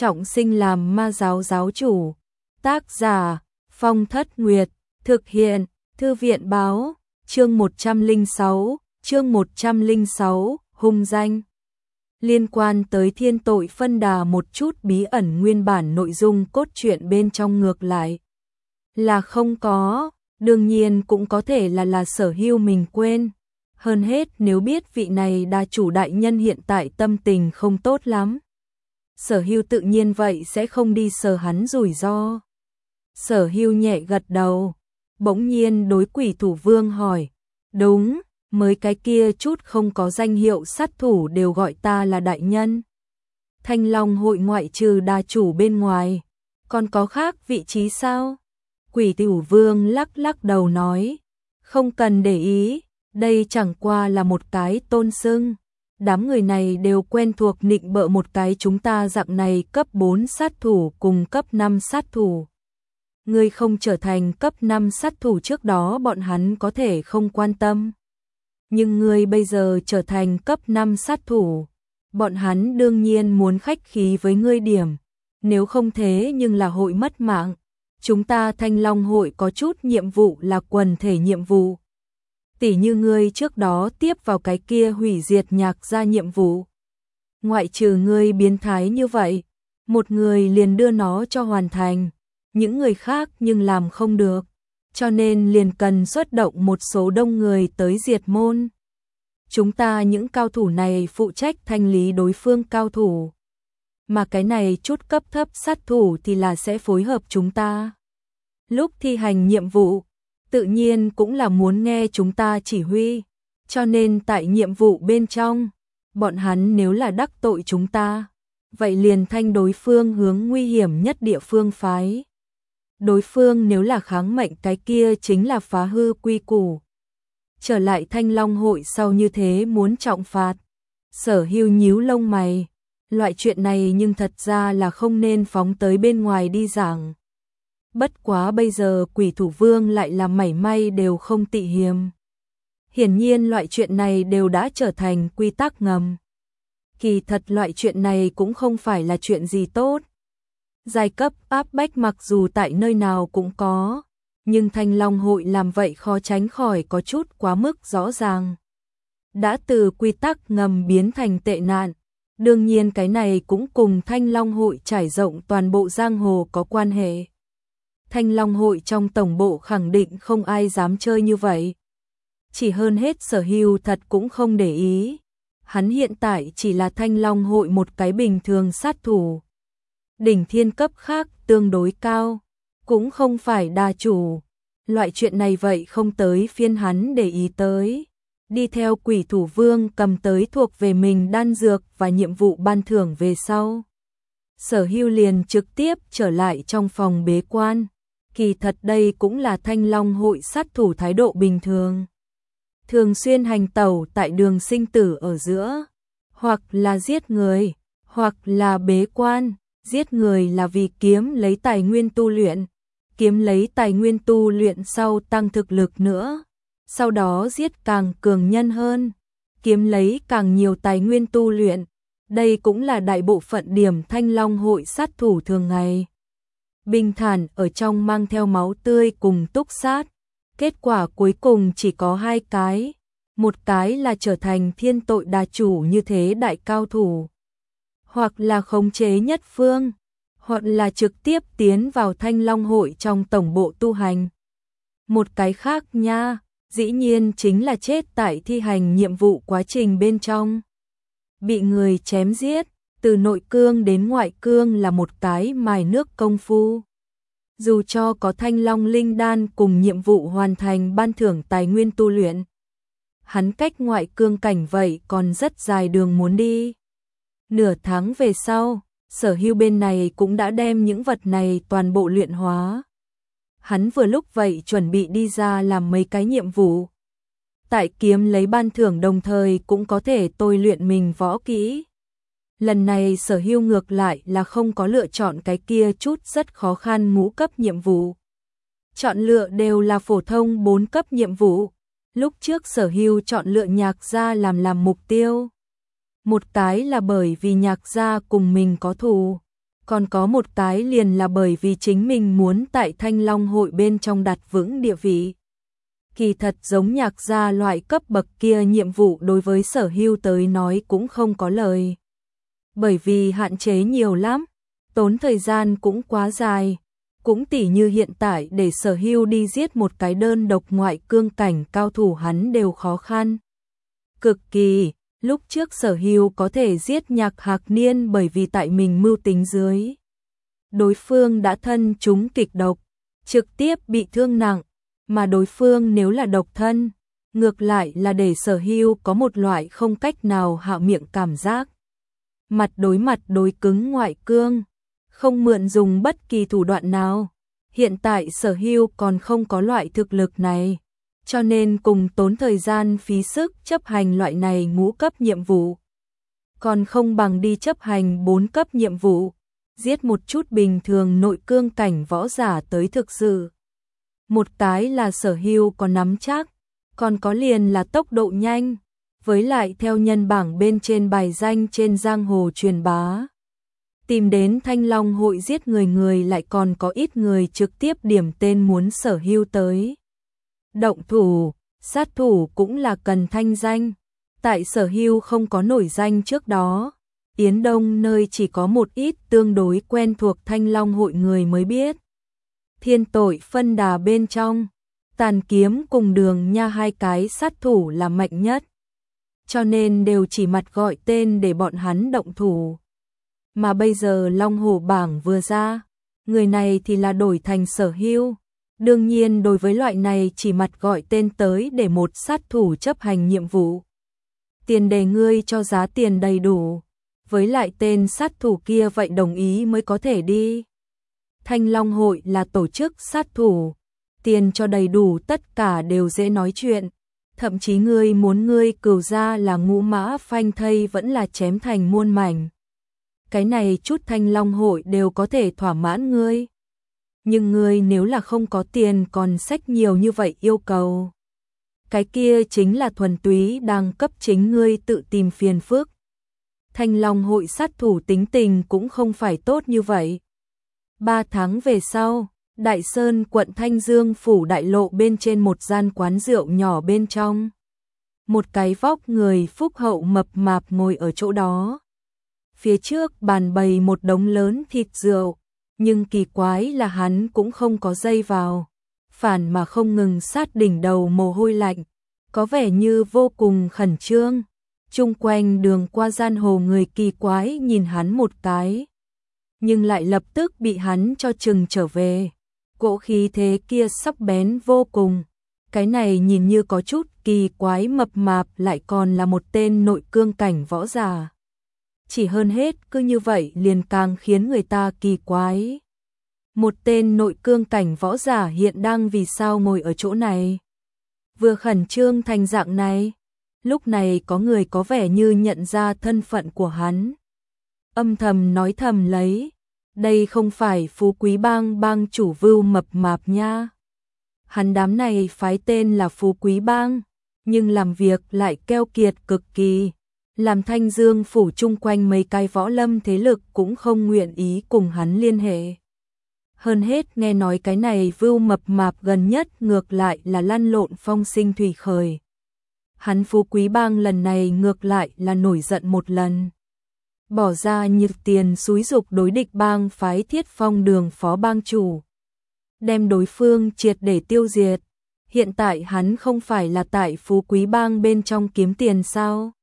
trọng sinh làm ma giáo giáo chủ. Tác giả Phong Thất Nguyệt, thực hiện Thư viện báo, chương 106, hung danh. Liên quan tới thiên tội phân đà một chút bí ẩn, nguyên bản nội dung cốt truyện bên trong ngược lại là không có, đương nhiên cũng có thể là Sở Hưu mình quên. Hơn hết nếu biết vị này đa chủ đại nhân hiện tại tâm tình không tốt lắm, Sở Hưu tự nhiên vậy sẽ không đi sờ hắn rủi ro. Sở Hưu nhẹ gật đầu, bỗng nhiên đối Quỷ Thủ Vương hỏi, đúng, mới cái kia chút không có danh hiệu sát thủ đều gọi ta là đại nhân. Thanh Long hội ngoại trừ đa chủ bên ngoài, còn có khác vị trí sao? Quỷ Thủ Vương lắc đầu nói, không cần để ý, đây chẳng qua là một cái tôn xưng. Đám người này đều quen thuộc nịnh bợ một cái chúng ta dạng này cấp 4 sát thủ cùng cấp 5 sát thủ. Ngươi không trở thành cấp 5 sát thủ trước đó bọn hắn có thể không quan tâm. Nhưng ngươi bây giờ trở thành cấp 5 sát thủ, bọn hắn đương nhiên muốn khách khí với ngươi điểm. Nếu không thế nhưng là hội mất mạng. Chúng ta Thanh Long hội có chút nhiệm vụ là quần thể nhiệm vụ. Tỉ như ngươi trước đó tiếp vào cái kia hủy diệt Nhạc Gia nhiệm vụ. Ngoại trừ ngươi biến thái như vậy, một người liền đưa nó cho hoàn thành, những người khác nhưng làm không được, cho nên liền cần xuất động một số đông người tới diệt môn. Chúng ta những cao thủ này phụ trách thanh lý đối phương cao thủ, mà cái này chút cấp thấp sát thủ thì là sẽ phối hợp chúng ta. Lúc thi hành nhiệm vụ, tự nhiên cũng là muốn nghe chúng ta chỉ huy, cho nên tại nhiệm vụ bên trong, bọn hắn nếu là đắc tội chúng ta, vậy liền thanh đối phương hướng nguy hiểm nhất địa phương phái. Đối phương nếu là kháng mệnh cái kia chính là phá hư quy củ. Trở lại Thanh Long hội sau như thế muốn trọng phạt. Sở Hưu nhíu lông mày, loại chuyện này nhưng thật ra là không nên phóng tới bên ngoài đi giảng. Bất quá bây giờ Quỷ Thủ Vương lại là mảy may đều không tị hiềm. Hiển nhiên loại chuyện này đều đã trở thành quy tắc ngầm. Kỳ thật loại chuyện này cũng không phải là chuyện gì tốt. Giai cấp áp bách mặc dù tại nơi nào cũng có, nhưng Thanh Long hội làm vậy khó tránh khỏi có chút quá mức rõ ràng. Đã từ quy tắc ngầm biến thành tệ nạn, đương nhiên cái này cũng cùng Thanh Long hội trải rộng toàn bộ giang hồ có quan hệ. Thanh Long hội trong tổng bộ khẳng định không ai dám chơi như vậy. Chỉ hơn hết Sở Hưu thật cũng không để ý. Hắn hiện tại chỉ là Thanh Long hội một cái bình thường sát thủ. Đỉnh thiên cấp khác tương đối cao, cũng không phải đa chủ. Loại chuyện này vậy không tới phiên hắn để ý tới. Đi theo Quỷ Thủ Vương cầm tới thuộc về mình đan dược và nhiệm vụ ban thưởng về sau. Sở Hưu liền trực tiếp trở lại trong phòng bế quan. Kỳ thật đây cũng là Thanh Long hội sát thủ thái độ bình thường. Thường xuyên hành tẩu tại đường sinh tử ở giữa, hoặc là giết người, hoặc là bế quan. Giết người là vì kiếm lấy tài nguyên tu luyện, kiếm lấy tài nguyên tu luyện sau tăng thực lực nữa, sau đó giết càng cường nhân hơn, kiếm lấy càng nhiều tài nguyên tu luyện. Đây cũng là đại bộ phận điểm Thanh Long hội sát thủ thường ngày. Bình thản ở trong mang theo máu tươi cùng túc sát, kết quả cuối cùng chỉ có hai cái, một cái là trở thành thiên tội đa chủ như thế đại cao thủ, hoặc là khống chế nhất phương, hoặc là trực tiếp tiến vào Thanh Long hội trong tổng bộ tu hành. Một cái khác nha, dĩ nhiên chính là chết tại thi hành nhiệm vụ quá trình bên trong. Bị người chém giết, từ nội cương đến ngoại cương là một cái mài nước công phu. Dù cho có Thanh Long linh đan cùng nhiệm vụ hoàn thành ban thưởng tài nguyên tu luyện, hắn cách ngoại cương cảnh vậy còn rất dài đường muốn đi. Nửa tháng về sau, Sở Hưu bên này cũng đã đem những vật này toàn bộ luyện hóa. Hắn vừa lúc vậy chuẩn bị đi ra làm mấy cái nhiệm vụ. Tại kiếm lấy ban thưởng đồng thời cũng có thể tôi luyện mình võ kỹ. Lần này Sở Hưu ngược lại là không có lựa chọn cái kia chút rất khó khăn ngũ cấp nhiệm vụ. Chọn lựa đều là phổ thông 4 cấp nhiệm vụ. Lúc trước Sở Hưu chọn lựa Nhạc Gia làm mục tiêu. Một cái là bởi vì Nhạc Gia cùng mình có thù, Còn có một cái liền là bởi vì chính mình muốn tại Thanh Long hội bên trong đặt vững địa vị. Kỳ thật giống Nhạc gia loại cấp bậc kia nhiệm vụ đối với Sở Hưu tới nói cũng không có lời. Bởi vì hạn chế nhiều lắm, tốn thời gian cũng quá dài. Cũng tỉ như hiện tại để Sở Hưu đi giết một cái đơn độc ngoại cương cảnh cao thủ hắn đều khó khăn. Cực kỳ, lúc trước Sở Hưu có thể giết Nhạc Hạc Niên bởi vì tại mình mưu tính dưới. Đối phương đã thân trúng kịch độc, trực tiếp bị thương nặng, mà đối phương nếu là độc thân, ngược lại là để Sở Hưu có một loại không cách nào hạ miệng cảm giác. Mặt đối cứng ngoại cương, không mượn dùng bất kỳ thủ đoạn nào. Hiện tại Sở Hưu còn không có loại thực lực này, cho nên cùng tốn thời gian phí sức chấp hành loại này ngũ cấp nhiệm vụ. Còn không bằng đi chấp hành 4 cấp nhiệm vụ, giết một chút bình thường nội cương cảnh võ giả tới thực sự. Một cái là Sở Hưu còn nắm chắc, còn có liền là tốc độ nhanh, với lại theo nhân bảng bên trên bài danh trên giang hồ truyền bá. Tìm đến Thanh Long hội giết người lại còn có ít người trực tiếp điểm tên muốn Sở Hưu tới. Động thủ, sát thủ cũng là cần thanh danh. Tại Sở Hưu không có nổi danh trước đó, Yến Đông nơi chỉ có một ít tương đối quen thuộc Thanh Long hội người mới biết. Thiên tội phân đà bên trong, Tàn Kiếm cùng Đường Nha hai cái sát thủ là mạnh nhất. Cho nên đều chỉ mặt gọi tên để bọn hắn động thủ. Mà bây giờ Long Hổ bảng vừa ra, người này thì là đổi thành Sở Hưu. Đương nhiên đối với loại này chỉ mặt gọi tên tới để một sát thủ chấp hành nhiệm vụ. Tiền đề ngươi cho giá tiền đầy đủ, với lại tên sát thủ kia vậy đồng ý mới có thể đi. Thanh Long hội là tổ chức sát thủ, tiền cho đầy đủ tất cả đều dễ nói chuyện. Thậm chí ngươi muốn ngươi cừu ra là ngũ mã phanh thây vẫn là chém thành muôn mảnh. Cái này chút Thanh Long hội đều có thể thỏa mãn ngươi. Nhưng ngươi nếu là không có tiền còn xách nhiều như vậy yêu cầu. Cái kia chính là thuần túy đang cấp chính ngươi tự tìm phiền phức. Thanh Long hội sát thủ tính tình cũng không phải tốt như vậy. 3 tháng về sau, Đại Sơn quận Thanh Dương phủ đại lộ bên trên một gian quán rượu nhỏ bên trong. Một cái vóc người phúc hậu mập mạp ngồi ở chỗ đó. Phía trước bàn bày một đống lớn thịt rượu, nhưng kỳ quái là hắn cũng không có dây vào, phản mà không ngừng sát đỉnh đầu mồ hôi lạnh, có vẻ như vô cùng khẩn trương. Chung quanh đường qua gian hồ người kỳ quái nhìn hắn một cái, nhưng lại lập tức bị hắn cho chừng trở về. Cỗ khí thế kia sắc bén vô cùng, cái này nhìn như có chút kỳ quái mập mạp lại còn là một tên nội cương cảnh võ giả. Chỉ hơn hết cứ như vậy liền càng khiến người ta kỳ quái. Một tên nội cương cảnh võ giả hiện đang vì sao ngồi ở chỗ này? Vừa khẩn trương thành dạng này, lúc này có người có vẻ như nhận ra thân phận của hắn. Âm thầm nói thầm lấy, đây không phải Phú Quý Bang bang chủ Vưu mập mạp nha. Hắn đám này phái tên là Phú Quý Bang, nhưng làm việc lại keo kiệt cực kỳ. Làm Thanh Dương phủ chung quanh mấy cái võ lâm thế lực cũng không nguyện ý cùng hắn liên hệ. Hơn hết nghe nói cái này Vưu mập mạp gần nhất ngược lại là lăn lộn phong sinh thủy khởi. Hắn Phú Quý Bang lần này ngược lại là nổi giận một lần. Bỏ ra nhiệt tiền xúi dục đối địch bang phái Thiết Phong Đường phó bang chủ. Đem đối phương triệt để tiêu diệt. Hiện tại hắn không phải là tại Phú Quý Bang bên trong kiếm tiền sao?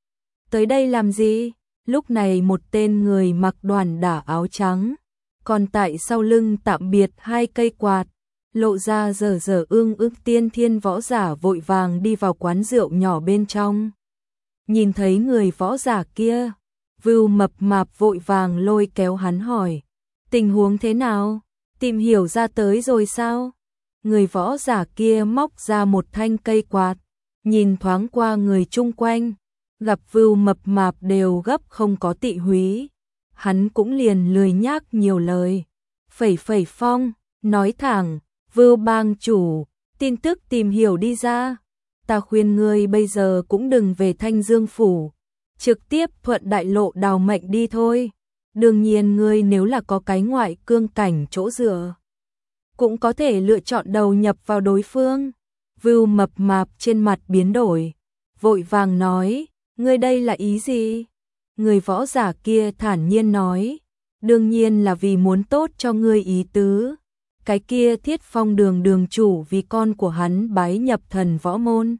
Tới đây làm gì? Lúc này một tên người mặc đoàn đả áo trắng, còn tại sau lưng tạm biệt 2 cây quạt, lộ ra dở dở ương ức tiên thiên võ giả vội vàng đi vào quán rượu nhỏ bên trong. Nhìn thấy người võ giả kia, Vưu mập mạp vội vàng lôi kéo hắn hỏi, tình huống thế nào? Tìm hiểu ra tới rồi sao? Người võ giả kia móc ra một thanh cây quạt, nhìn thoáng qua người chung quanh, gặp Vưu mập mạp đều gấp không có tị húy. Hắn cũng liền lười nhác nhiều lời. Phẩy phẩy phong, nói thẳng, Vưu bang chủ, tin tức tìm hiểu đi ra. Ta khuyên ngươi bây giờ cũng đừng về Thanh Dương phủ, trực tiếp thuận đại lộ đào mệnh đi thôi. Đương nhiên ngươi nếu là có cái ngoại cương cảnh chỗ dựa, cũng có thể lựa chọn đầu nhập vào đối phương. Vưu Mập Mạp trên mặt biến đổi, vội vàng nói, ngươi đây là ý gì? Người võ giả kia thản nhiên nói, đương nhiên là vì muốn tốt cho ngươi ý tứ. Cái kia Thiết Phong đường đường chủ vì con của hắn bái nhập thần võ môn,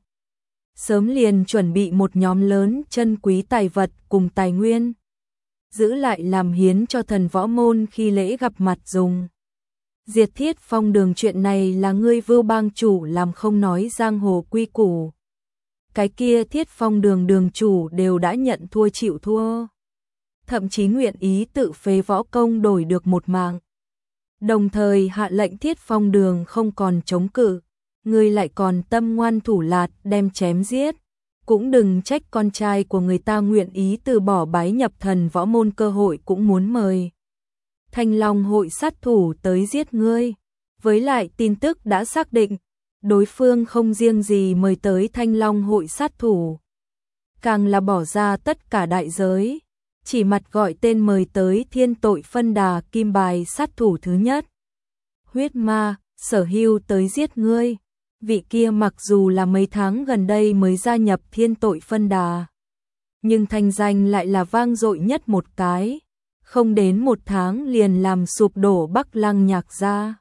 sớm liền chuẩn bị một nhóm lớn chân quý tài vật cùng tài nguyên, giữ lại làm hiến cho thần võ môn khi lễ gặp mặt dùng. Diệt Thiết Phong đường chuyện này là ngươi Vưu bang chủ làm không nói giang hồ quy củ. Cái kia Thiết Phong đường đường chủ đều đã nhận thua chịu thua, thậm chí nguyện ý tự phế võ công đổi được một mạng, đồng thời hạ lệnh Thiết Phong đường không còn chống cự, ngươi lại còn tâm ngoan thủ lạt đem chém giết, cũng đừng trách con trai của người ta nguyện ý từ bỏ bái nhập thần võ môn cơ hội cũng muốn mời Thanh Long hội sát thủ tới giết ngươi. Với lại tin tức đã xác định, đối phương không riêng gì mời tới Thanh Long hội sát thủ, càng là bỏ ra tất cả đại giới, chỉ mặt gọi tên mời tới Thiên Tội Phân Đà kim bài sát thủ thứ nhất. Huyết Ma, Sở Hưu tới giết ngươi. Vị kia mặc dù là mấy tháng gần đây mới gia nhập Thiên Tội Phân Đà, nhưng thanh danh lại là vang dội nhất một cái, không đến một tháng liền làm sụp đổ Bắc Lăng Nhạc gia.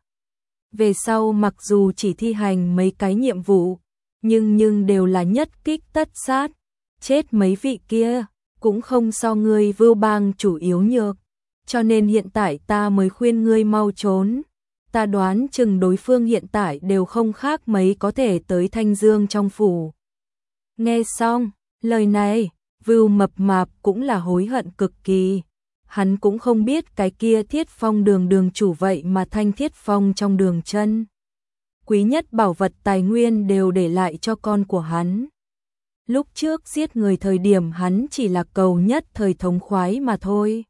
Về sau mặc dù chỉ thi hành mấy cái nhiệm vụ, nhưng đều là nhất kích tất sát, chết mấy vị kia cũng không so ngươi Vưu bang chủ yếu nhược, cho nên hiện tại ta mới khuyên ngươi mau trốn. Ta đoán chừng đối phương hiện tại đều không khác mấy có thể tới Thanh Dương trong phủ. Nghe xong lời này, Vưu Mập Mạp cũng là hối hận cực kỳ. Hắn cũng không biết cái kia Thiết Phong đường đường chủ vậy mà Thanh Thiết Phong trong đường chân. Quý nhất bảo vật tài nguyên đều để lại cho con của hắn. Lúc trước giết người thời điểm hắn chỉ là cầu nhất thời thống khoái mà thôi.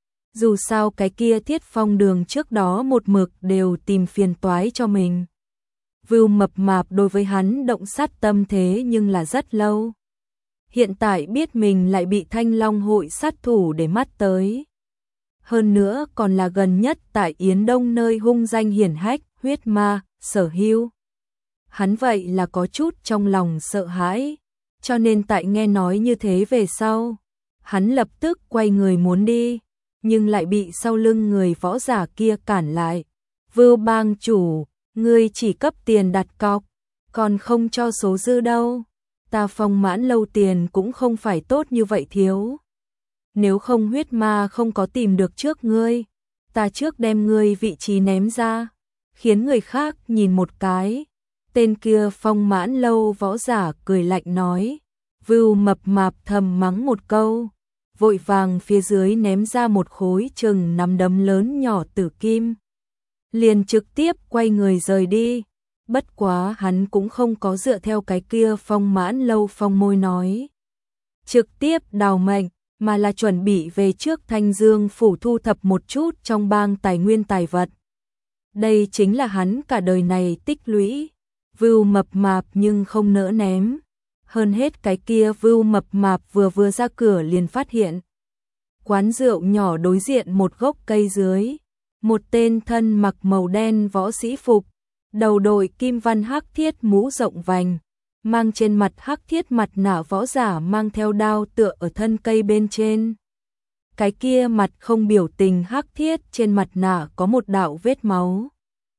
Dù sao cái kia Thiết Phong đường trước đó một mực đều tìm phiền toái cho mình. Vưu Mập Mạp đối với hắn động sát tâm thế nhưng là rất lâu. Hiện tại biết mình lại bị Thanh Long hội sát thủ để mắt tới. Hơn nữa còn là gần nhất tại Yến Đông nơi hung danh hiển hách, Huyết Ma, Sở Hưu. Hắn vậy là có chút trong lòng sợ hãi, cho nên tại nghe nói như thế về sau, hắn lập tức quay người muốn đi, nhưng lại bị sau lưng người võ giả kia cản lại. Vưu bang chủ, ngươi chỉ cấp tiền đặt cọc, còn không cho số dư đâu. Ta Phong Mãn lâu tiền cũng không phải tốt như vậy thiếu. Nếu không Huyết Ma không có tìm được trước ngươi, ta trước đem ngươi vị trí ném ra, khiến người khác nhìn một cái. Tên kia Phong Mãn lâu võ giả cười lạnh nói. Vưu Mập Mạp thầm mắng một câu, vội vàng phía dưới ném ra một khối chừng nắm đấm lớn nhỏ tử kim, liền trực tiếp quay người rời đi. Bất quá hắn cũng không có dựa theo cái kia Phong Mãn lâu phong môi nói trực tiếp đào mệnh, mà là chuẩn bị về trước Thanh Dương phủ thu thập một chút trong bang tài nguyên tài vật. Đây chính là hắn cả đời này tích lũy. Vưu Mập Mạp nhưng không nỡ ném. Hơn hết cái kia Vưu Mập Mạp vừa ra cửa liền phát hiện quán rượu nhỏ đối diện một gốc cây dưới, một tên thân mặc màu đen võ sĩ phục, đầu đội kim văn hắc thiết mũ rộng vành, mang trên mặt hắc thiết mặt nạ võ giả mang theo đao tựa ở thân cây bên trên. Cái kia mặt không biểu tình hắc thiết trên mặt nạ có một đạo vết máu,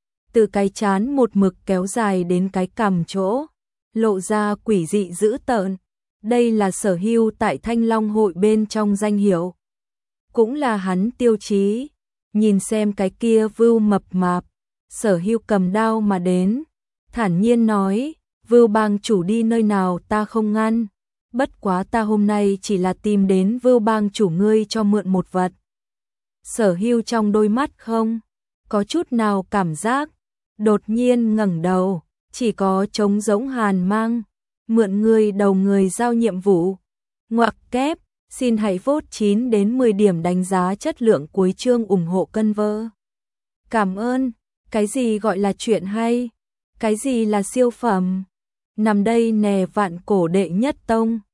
từ cái trán một mực kéo dài đến cái cằm chỗ, lộ ra quỷ dị dữ tợn. Đây là Sở Hưu tại Thanh Long hội bên trong danh hiệu, cũng là hắn tiêu chí. Nhìn xem cái kia Vưu Mập Mạp, Sở Hưu cầm đao mà đến, thản nhiên nói, Vưu bang chủ đi nơi nào ta không ngăn, bất quá ta hôm nay chỉ là tìm đến Vưu bang chủ ngươi cho mượn một vật. Sở Hưu trong đôi mắt không có chút nào cảm giác, đột nhiên ngẩng đầu, chỉ có trống rỗng hàn mang, mượn người đầu người giao nhiệm vụ. Ngoặc kép, xin hãy vote 9 đến 10 điểm đánh giá chất lượng cuối chương ủng hộ cân vơ. Cảm ơn. Cái gì gọi là chuyện hay? Cái gì là siêu phẩm? Nằm đây nè Vạn Cổ đệ nhất tông.